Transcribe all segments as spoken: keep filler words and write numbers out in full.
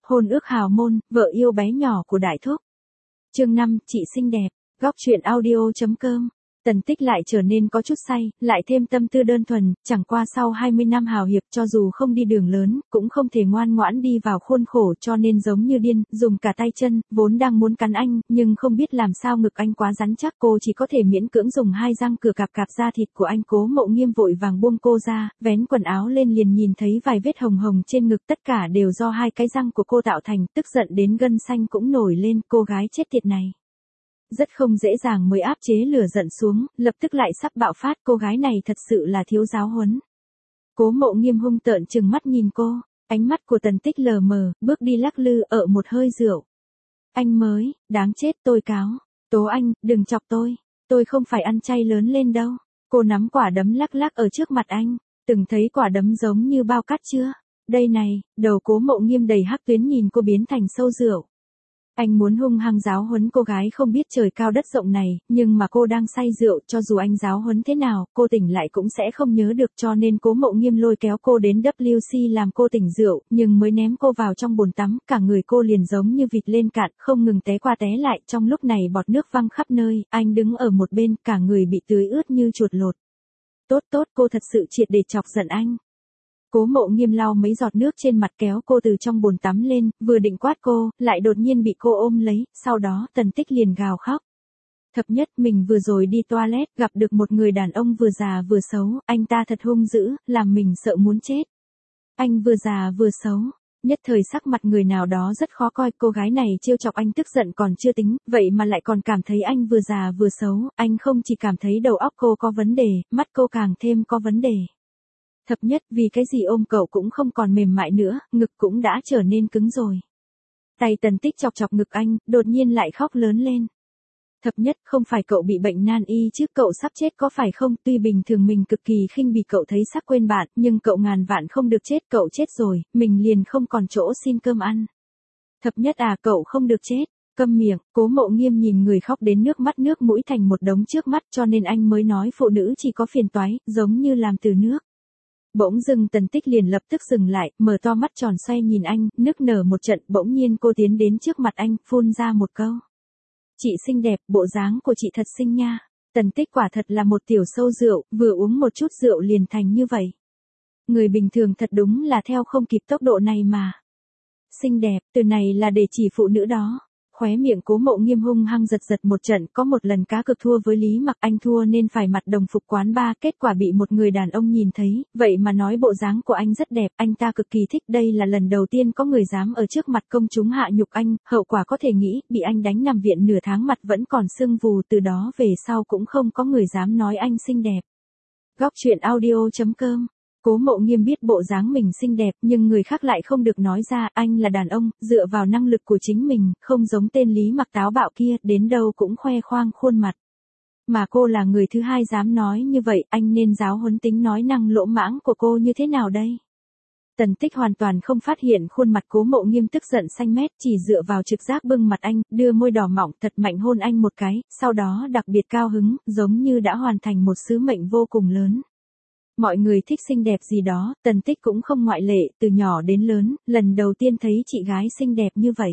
Hôn ước hào môn, vợ yêu bé nhỏ của Đại Thúc. Chương năm, chị xinh đẹp. Góc truyện audio chấm com. Tần Tích lại trở nên có chút say, lại thêm tâm tư đơn thuần, chẳng qua sau hai mươi năm hào hiệp cho dù không đi đường lớn, cũng không thể ngoan ngoãn đi vào khuôn khổ cho nên giống như điên, dùng cả tay chân, vốn đang muốn cắn anh, nhưng không biết làm sao ngực anh quá rắn chắc, cô chỉ có thể miễn cưỡng dùng hai răng cửa cạp cạp da thịt của anh. Cố Mộ Nghiêm vội vàng buông cô ra, vén quần áo lên liền nhìn thấy vài vết hồng hồng trên ngực, tất cả đều do hai cái răng của cô tạo thành, tức giận đến gân xanh cũng nổi lên, cô gái chết tiệt này. Rất không dễ dàng mới áp chế lửa giận xuống, lập tức lại sắp bạo phát, cô gái này thật sự là thiếu giáo huấn. Cố Mộ Nghiêm hung tợn trừng mắt nhìn cô, ánh mắt của Tần Tích lờ mờ, bước đi lắc lư ở một hơi rượu. Anh mới, đáng chết, tôi cáo. Tố anh, đừng chọc tôi, tôi không phải ăn chay lớn lên đâu. Cô nắm quả đấm lắc lắc ở trước mặt anh, từng thấy quả đấm giống như bao cát chưa? Đây này, đầu Cố Mộ Nghiêm đầy hắc tuyến nhìn cô biến thành sâu rượu. Anh muốn hung hăng giáo huấn cô gái không biết trời cao đất rộng này, nhưng mà cô đang say rượu, cho dù anh giáo huấn thế nào, cô tỉnh lại cũng sẽ không nhớ được, cho nên Cố Mộ Nghiêm lôi kéo cô đến W C làm cô tỉnh rượu, nhưng mới ném cô vào trong bồn tắm, cả người cô liền giống như vịt lên cạn, không ngừng té qua té lại, trong lúc này bọt nước văng khắp nơi, anh đứng ở một bên, cả người bị tưới ướt như chuột lột. Tốt tốt, cô thật sự triệt để chọc giận anh. Cố Mộ Nghiêm lau mấy giọt nước trên mặt kéo cô từ trong bồn tắm lên, vừa định quát cô, lại đột nhiên bị cô ôm lấy, sau đó Tần Tích liền gào khóc. Thập nhất, mình vừa rồi đi toilet, gặp được một người đàn ông vừa già vừa xấu, anh ta thật hung dữ, làm mình sợ muốn chết. Anh vừa già vừa xấu, nhất thời sắc mặt người nào đó rất khó coi, cô gái này trêu chọc anh tức giận còn chưa tính, vậy mà lại còn cảm thấy anh vừa già vừa xấu, anh không chỉ cảm thấy đầu óc cô có vấn đề, mắt cô càng thêm có vấn đề. Thập nhất, vì cái gì ôm cậu cũng không còn mềm mại nữa, ngực cũng đã trở nên cứng rồi. Tay Tần Tích chọc chọc ngực anh, đột nhiên lại khóc lớn lên. Thập nhất, không phải cậu bị bệnh nan y chứ, cậu sắp chết có phải không? Tuy bình thường mình cực kỳ khinh bỉ cậu thấy sắc quên bạn, nhưng cậu ngàn vạn không được chết, cậu chết rồi, mình liền không còn chỗ xin cơm ăn. Thập nhất à, cậu không được chết. Câm miệng, Cố Mộ Nghiêm nhìn người khóc đến nước mắt nước mũi thành một đống trước mắt, cho nên anh mới nói phụ nữ chỉ có phiền toái, giống như làm từ nước. Bỗng dưng Tần Tích liền lập tức dừng lại, mở to mắt tròn xoe nhìn anh, nức nở một trận, bỗng nhiên cô tiến đến trước mặt anh, phun ra một câu. Chị xinh đẹp, bộ dáng của chị thật xinh nha. Tần Tích quả thật là một tiểu sâu rượu, vừa uống một chút rượu liền thành như vậy. Người bình thường thật đúng là theo không kịp tốc độ này mà. Xinh đẹp, từ này là để chỉ phụ nữ đó. Khóe miệng Cố Mộ Nghiêm hung hăng giật giật một trận, có một lần cá cược thua với Lý Mặc, anh thua nên phải mặc đồng phục quán bar, kết quả bị một người đàn ông nhìn thấy, vậy mà nói bộ dáng của anh rất đẹp, anh ta cực kỳ thích, đây là lần đầu tiên có người dám ở trước mặt công chúng hạ nhục anh, hậu quả có thể nghĩ, bị anh đánh nằm viện nửa tháng, mặt vẫn còn sưng vù, từ đó về sau cũng không có người dám nói anh xinh đẹp. Góc truyện audio chấm com. Cố Mộ Nghiêm biết bộ dáng mình xinh đẹp, nhưng người khác lại không được nói ra, anh là đàn ông, dựa vào năng lực của chính mình, không giống tên Lý Mặc táo bạo kia, đến đâu cũng khoe khoang khuôn mặt. Mà cô là người thứ hai dám nói như vậy, anh nên giáo huấn tính nói năng lỗ mãng của cô như thế nào đây? Tần Tích hoàn toàn không phát hiện khuôn mặt Cố Mộ Nghiêm tức giận xanh mét, chỉ dựa vào trực giác bưng mặt anh, đưa môi đỏ mọng thật mạnh hôn anh một cái, sau đó đặc biệt cao hứng, giống như đã hoàn thành một sứ mệnh vô cùng lớn. Mọi người thích xinh đẹp gì đó, Tần Tích cũng không ngoại lệ, từ nhỏ đến lớn, lần đầu tiên thấy chị gái xinh đẹp như vậy.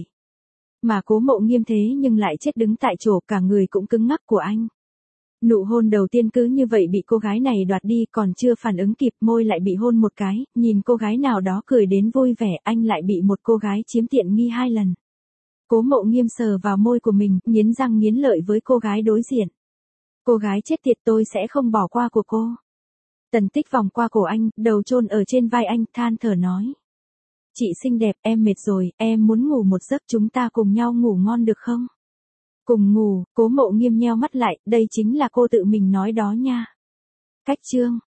Mà Cố Mộ Nghiêm thế nhưng lại chết đứng tại chỗ, cả người cũng cứng ngắc của anh. Nụ hôn đầu tiên cứ như vậy bị cô gái này đoạt đi, còn chưa phản ứng kịp, môi lại bị hôn một cái, nhìn cô gái nào đó cười đến vui vẻ, anh lại bị một cô gái chiếm tiện nghi hai lần. Cố Mộ Nghiêm sờ vào môi của mình, nghiến răng nghiến lợi với cô gái đối diện. Cô gái chết tiệt, tôi sẽ không bỏ qua của cô. Tần Tích vòng qua cổ anh, đầu chôn ở trên vai anh, than thở nói. Chị xinh đẹp, em mệt rồi, em muốn ngủ một giấc, chúng ta cùng nhau ngủ ngon được không? Cùng ngủ, Cố Mộ Nghiêm nheo mắt lại, đây chính là cô tự mình nói đó nha. Cách chương.